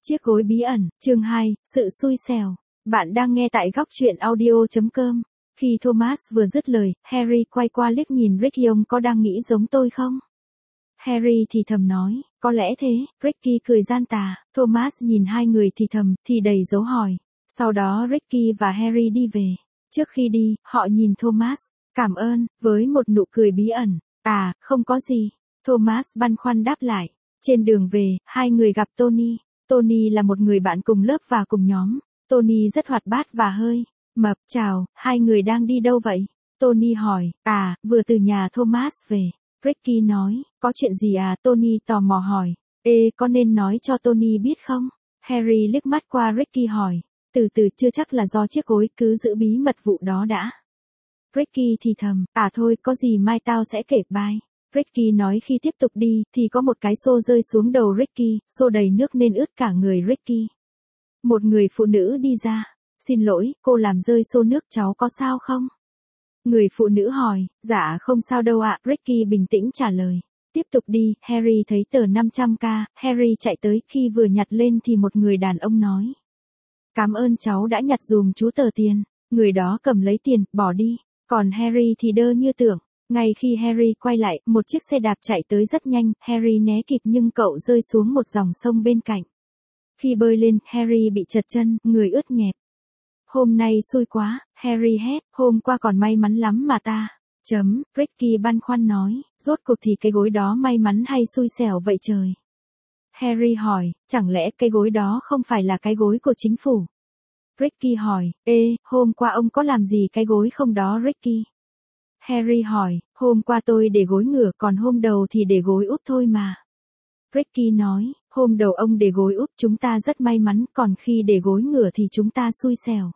Chiếc gối bí ẩn, chương 2, sự xui xẻo. Bạn đang nghe tại góc truyện audio.com. Khi Thomas vừa dứt lời, Harry quay qua liếc nhìn Ricky, ông có đang nghĩ giống tôi không? Harry thì thầm nói, có lẽ thế. Ricky cười gian tà. Thomas nhìn hai người thì thầm, thì đầy dấu hỏi. Sau đó Ricky và Harry đi về. Trước khi đi, họ nhìn Thomas, cảm ơn, với một nụ cười bí ẩn. À, không có gì. Thomas băn khoăn đáp lại. Trên đường về, hai người gặp Tony. Tony là một người bạn cùng lớp và cùng nhóm. Tony rất hoạt bát và hơi mập. Chào, hai người đang đi đâu vậy? Tony hỏi. À, vừa từ nhà Thomas về. Ricky nói, có chuyện gì à? Tony tò mò hỏi. Ê, có nên nói cho Tony biết không? Harry liếc mắt qua Ricky hỏi. Từ từ, chưa chắc là do chiếc gối, cứ giữ bí mật vụ đó đã. Ricky thì thầm, à thôi, có gì mai tao sẽ kể bye. Ricky nói khi tiếp tục đi, thì có một cái xô rơi xuống đầu Ricky, xô đầy nước nên ướt cả người Ricky. Một người phụ nữ đi ra. Xin lỗi, cô làm rơi xô nước, cháu có sao không? Người phụ nữ hỏi, dạ không sao đâu ạ, Ricky bình tĩnh trả lời. Tiếp tục đi, Harry thấy tờ 500k, Harry chạy tới, khi vừa nhặt lên thì một người đàn ông nói. Cảm ơn cháu đã nhặt dùm chú tờ tiền. Người đó cầm lấy tiền, bỏ đi. Còn Harry thì đơ như tưởng. Ngay khi Harry quay lại, một chiếc xe đạp chạy tới rất nhanh, Harry né kịp nhưng cậu rơi xuống một dòng sông bên cạnh. Khi bơi lên, Harry bị trật chân, người ướt nhẹp. Hôm nay xui quá, Harry hét, hôm qua còn may mắn lắm mà ta. Ricky băn khoăn nói, rốt cuộc thì cái gối đó may mắn hay xui xẻo vậy trời? Harry hỏi, chẳng lẽ cái gối đó không phải là cái gối của chính phủ? Ricky hỏi, ê, hôm qua ông có làm gì cái gối không đó Ricky? Harry hỏi, hôm qua tôi để gối ngửa, còn hôm đầu thì để gối úp thôi mà. Ricky nói, hôm đầu ông để gối úp chúng ta rất may mắn, còn khi để gối ngửa thì chúng ta xui xẻo.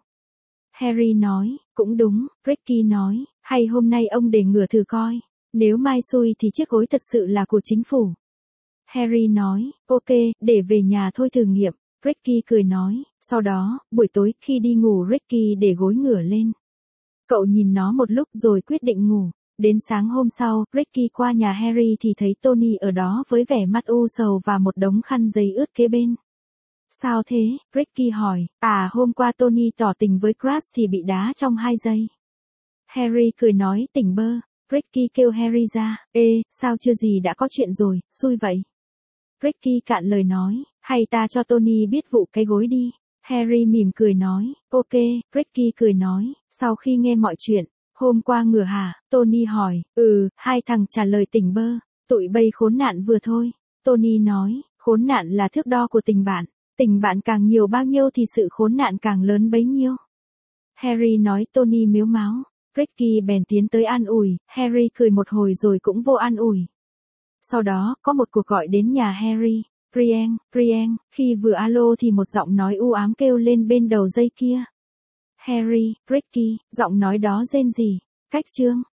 Harry nói, cũng đúng. Ricky nói, hay hôm nay ông để ngửa thử coi. Nếu mai xui thì chiếc gối thật sự là của chính phủ. Harry nói, ok, để về nhà thôi thử nghiệm. Ricky cười nói, sau đó, buổi tối khi đi ngủ Ricky để gối ngửa lên. Cậu nhìn nó một lúc rồi quyết định ngủ. Đến sáng hôm sau, Ricky qua nhà Harry thì thấy Tony ở đó với vẻ mặt u sầu và một đống khăn giấy ướt kế bên. Sao thế? Ricky hỏi. À, hôm qua Tony tỏ tình với Crush thì bị đá trong 2 giây. Harry cười nói, tỉnh bơ. Ricky kêu Harry ra. Ê, sao chưa gì đã có chuyện rồi, xui vậy. Ricky cạn lời nói, hay ta cho Tony biết vụ cái gối đi. Harry mỉm cười nói, ok. Ricky cười nói, sau khi nghe mọi chuyện. Hôm qua ngửa hả? Tony hỏi. Hai thằng trả lời tỉnh bơ. Tụi bay khốn nạn vừa thôi. Tony nói, khốn nạn là thước đo của tình bạn. Tình bạn càng nhiều bao nhiêu thì sự khốn nạn càng lớn bấy nhiêu. Harry nói. Tony mếu máo. Ricky bèn tiến tới an ủi. Harry cười một hồi rồi cũng vô an ủi. Sau đó, có một cuộc gọi đến nhà Harry. Brian, khi vừa alo thì một giọng nói u ám kêu lên bên đầu dây kia. Harry, Ricky, giọng nói đó rên rỉ. Cách chương.